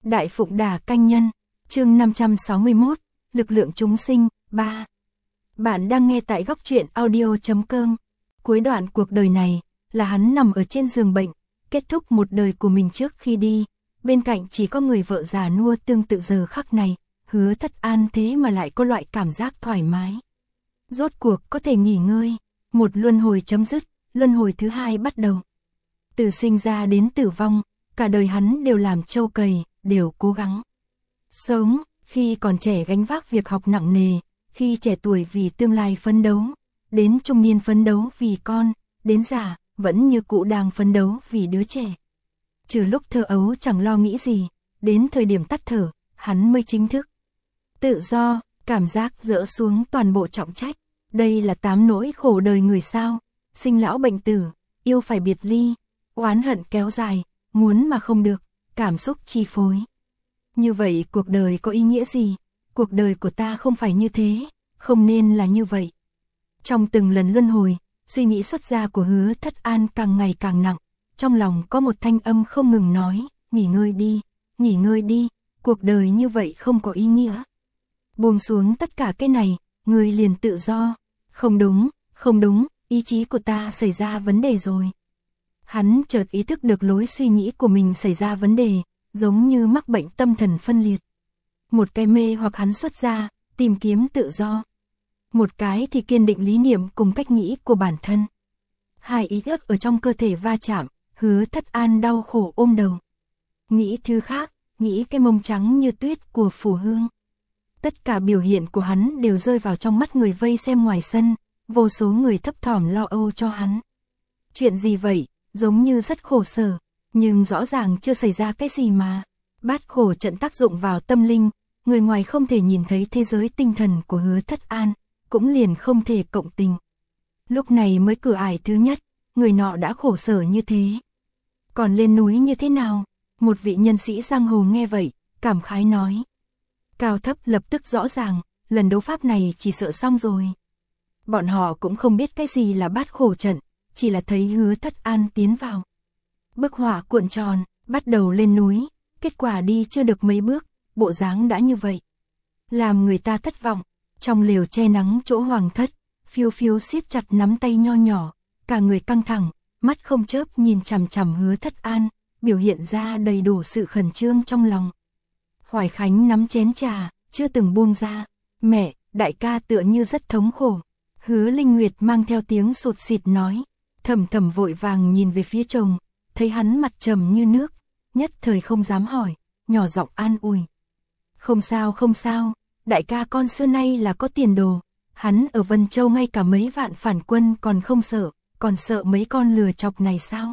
Đại Phụng Đà Canh Nhân, chương 561, Lực lượng chúng sinh, 3. Bạn đang nghe tại góc truyện audio.com. Cuối đoạn cuộc đời này, là hắn nằm ở trên giường bệnh, kết thúc một đời của mình trước khi đi. Bên cạnh chỉ có người vợ già nua tương tự giờ khắc này, Hứa Thất An thế mà lại có loại cảm giác thoải mái. Rốt cuộc có thể nghỉ ngơi, một luân hồi chấm dứt, luân hồi thứ hai bắt đầu. Từ sinh ra đến tử vong, cả đời hắn đều làm trâu cày, đều cố gắng sống, khi còn trẻ gánh vác việc học nặng nề, khi trẻ tuổi vì tương lai phấn đấu, đến trung niên phấn đấu vì con, đến già, vẫn như cũ đang phấn đấu vì đứa trẻ. Trừ lúc thơ ấu chẳng lo nghĩ gì, đến thời điểm tắt thở, hắn mới chính thức tự do, cảm giác dỡ xuống toàn bộ trọng trách. Đây là 8 nỗi khổ đời người sao, sinh lão bệnh tử, yêu phải biệt ly, oán hận kéo dài, muốn mà không được, cảm xúc chi phối. Như vậy cuộc đời có ý nghĩa gì? Cuộc đời của ta không phải như thế, không nên là như vậy. Trong từng lần luân hồi, suy nghĩ xuất ra của Hứa Thất An càng ngày càng nặng, trong lòng có một thanh âm không ngừng nói, nghỉ ngơi đi, cuộc đời như vậy không có ý nghĩa. Buông xuống tất cả cái này, người liền tự do. Không đúng, ý chí của ta xảy ra vấn đề rồi. Hắn chợt ý thức được lối suy nghĩ của mình xảy ra vấn đề, giống như mắc bệnh tâm thần phân liệt. Một cái mê hoặc hắn xuất ra, tìm kiếm tự do. Một cái thì kiên định lý niệm cùng cách nghĩ của bản thân. Hai ý thức ở trong cơ thể va chạm, Hứa Thất An đau khổ ôm đầu. Nghĩ thứ khác, nghĩ cái mông trắng như tuyết của Phù Hương. Tất cả biểu hiện của hắn đều rơi vào trong mắt người vây xem ngoài sân, vô số người thấp thỏm lo âu cho hắn. Chuyện gì vậy, giống như rất khổ sở, nhưng rõ ràng chưa xảy ra cái gì mà. Bát khổ trận tác dụng vào tâm linh, người ngoài không thể nhìn thấy thế giới tinh thần của Hứa Thất An, cũng liền không thể cộng tình. Lúc này mới cửa ải thứ nhất, người nọ đã khổ sở như thế. Còn lên núi như thế nào? Một vị nhân sĩ giang hồ nghe vậy, cảm khái nói. Cao thấp lập tức rõ ràng, lần đấu pháp này chỉ sợ xong rồi. Bọn họ cũng không biết cái gì là bát khổ trận, chỉ là thấy Hứa Thất An tiến vào. Bức hỏa cuộn tròn, bắt đầu lên núi, kết quả đi chưa được mấy bước, bộ dáng đã như vậy. Làm người ta thất vọng, trong lều che nắng chỗ Hoàng Thất, phiêu phiêu siết chặt nắm tay nho nhỏ, cả người căng thẳng, mắt không chớp nhìn chằm chằm Hứa Thất An, biểu hiện ra đầy đủ sự khẩn trương trong lòng. Hoài Khánh nắm chén trà, chưa từng buông ra. Mẹ, đại ca tựa như rất thống khổ. Hứa Linh Nguyệt mang theo tiếng sụt sịt nói. Thầm thầm vội vàng nhìn về phía chồng, thấy hắn mặt trầm như nước, nhất thời không dám hỏi, nhỏ giọng an ủi. Không sao, đại ca con xưa nay là có tiền đồ. Hắn ở Vân Châu ngay cả mấy vạn phản quân còn không sợ, còn sợ mấy con lừa chọc này sao?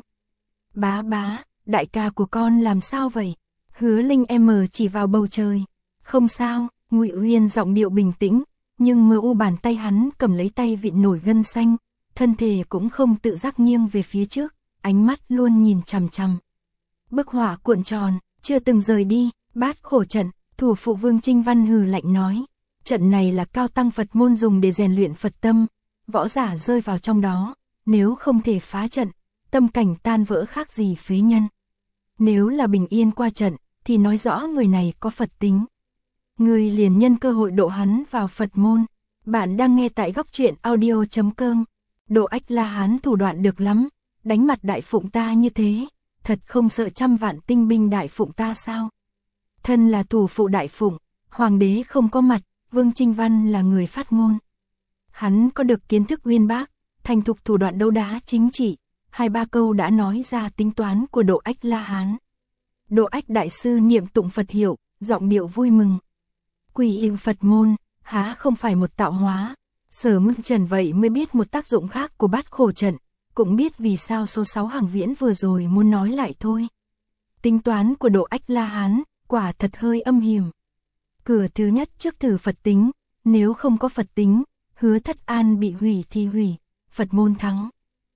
Bá, đại ca của con làm sao vậy? Hứa Linh chỉ vào bầu trời. Không sao, Ngụy Uyên giọng điệu bình tĩnh, nhưng mơ u bàn tay hắn cầm lấy tay vịn nổi gân xanh, thân thể cũng không tự giác nghiêng về phía trước, ánh mắt luôn nhìn chằm chằm. Bức hỏa cuộn tròn, chưa từng rời đi, bát khổ trận, thủ phụ Vương Trinh Văn hừ lạnh nói. Trận này là cao tăng Phật môn dùng để rèn luyện Phật tâm, võ giả rơi vào trong đó, nếu không thể phá trận, tâm cảnh tan vỡ khác gì phế nhân. Nếu là bình yên qua trận, thì nói rõ người này có Phật tính. Người liền nhân cơ hội độ hắn vào Phật môn. Bạn đang nghe tại góc truyện audio.com. Độ Ách La Hán thủ đoạn được lắm, đánh mặt Đại Phụng ta như thế, thật không sợ trăm vạn tinh binh Đại Phụng ta sao? Thân là thủ phụ Đại Phụng, hoàng đế không có mặt, Vương Trinh Văn là người phát ngôn. Hắn có được kiến thức uyên bác, thành thục thủ đoạn đấu đá chính trị, 2-3 câu đã nói ra tính toán của Độ Ách La Hán. Độ Ách đại sư niệm tụng Phật hiệu, giọng điệu vui mừng. Quỷ yêu Phật môn, há không phải một tạo hóa. Sở Mương Trần vậy mới biết một tác dụng khác của bát khổ trận, cũng biết vì sao số 6 Hàng Viễn vừa rồi muốn nói lại thôi. Tính toán của Độ Ách La Hán, quả thật hơi âm hiểm. Cửa thứ nhất trước thử Phật tính, nếu không có Phật tính, Hứa Thất An bị hủy thì hủy, Phật môn thắng.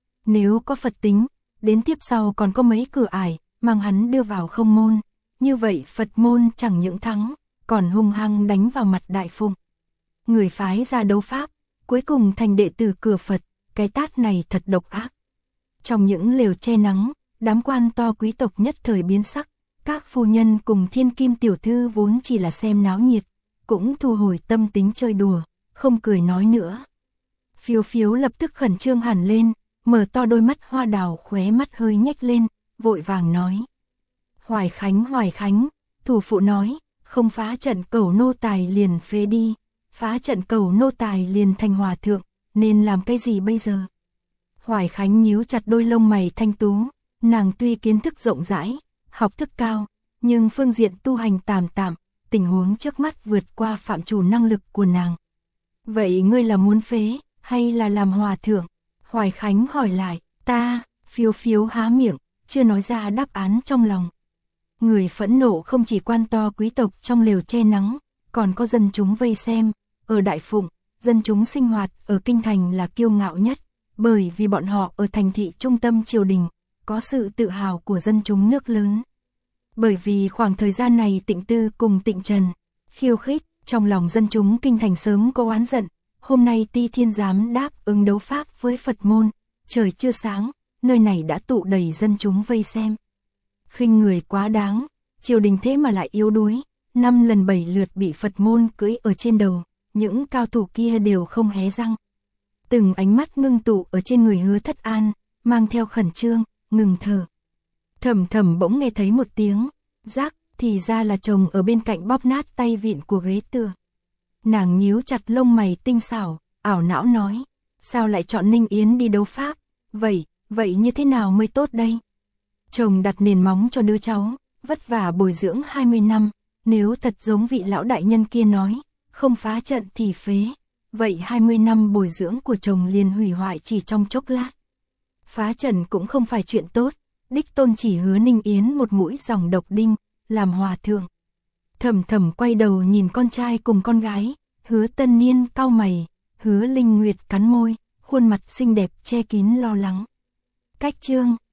Nếu có Phật tính, đến tiếp sau còn có mấy cửa ải, mang hắn đưa vào không môn, như vậy Phật môn chẳng những thắng, còn hung hăng đánh vào mặt Đại Phụng. Người phái ra đấu pháp, cuối cùng thành đệ tử cửa Phật, cái tát này thật độc ác. Trong những lều che nắng, đám quan to quý tộc nhất thời biến sắc, Các phu nhân cùng thiên kim tiểu thư vốn chỉ là xem náo nhiệt, cũng thu hồi tâm tính chơi đùa, không cười nói nữa. Phiếu phiếu lập tức khẩn trương hẳn lên, mở to đôi mắt hoa đào, khóe mắt hơi nhếch lên, vội vàng nói. Hoài Khánh, thủ phụ nói, không phá trận cẩu nô tài liền phế đi, phá trận cẩu nô tài liền thành hòa thượng, nên làm cái gì bây giờ? Hoài Khánh nhíu chặt đôi lông mày thanh tú, nàng tuy kiến thức rộng rãi, học thức cao, nhưng phương diện tu hành tạm, tình huống trước mắt vượt qua phạm trù năng lực của nàng. Vậy ngươi là muốn phế, hay là làm hòa thượng? Hoài Khánh hỏi lại, ta, phiếu phiếu há miệng, chưa nói ra đáp án trong lòng. Người phẫn nộ không chỉ quan to quý tộc trong lều che nắng, còn có dân chúng vây xem. Ở Đại Phụng, dân chúng sinh hoạt ở kinh thành là kiêu ngạo nhất, bởi vì bọn họ ở thành thị trung tâm triều đình, có sự tự hào của dân chúng nước lớn. Bởi vì khoảng thời gian này Tịnh Tư cùng Tịnh Trần khiêu khích, trong lòng dân chúng kinh thành sớm có oán giận. Hôm nay Ti Thiên Giám đáp ứng đấu pháp với Phật môn, trời chưa sáng, nơi này đã tụ đầy dân chúng vây xem. Khinh người quá đáng, triều đình thế mà lại yếu đuối, 5 lần 7 lượt bị Phật môn cưỡi ở trên đầu, những cao thủ kia đều không hé răng. Từng ánh mắt ngưng tụ ở trên người Hứa Thất An, mang theo khẩn trương, ngừng thở. Thầm bỗng nghe thấy một tiếng rắc, thì ra là chồng ở bên cạnh bóp nát tay vịn của ghế tựa. Nàng nhíu chặt lông mày tinh xảo, ảo não nói, sao lại chọn Ninh Yến đi đấu pháp, vậy như thế nào mới tốt đây? Chồng đặt nền móng cho đứa cháu, vất vả bồi dưỡng 20 năm, nếu thật giống vị lão đại nhân kia nói, không phá trận thì phế, vậy 20 năm bồi dưỡng của chồng liền hủy hoại chỉ trong chốc lát. Phá trận cũng không phải chuyện tốt, đích tôn chỉ Hứa Ninh Yến một mũi dòng độc đinh, làm hòa thượng. Thầm quay đầu nhìn con trai cùng con gái, Hứa Tân Niên cau mày, Hứa Linh Nguyệt cắn môi, khuôn mặt xinh đẹp che kín lo lắng. Cách chương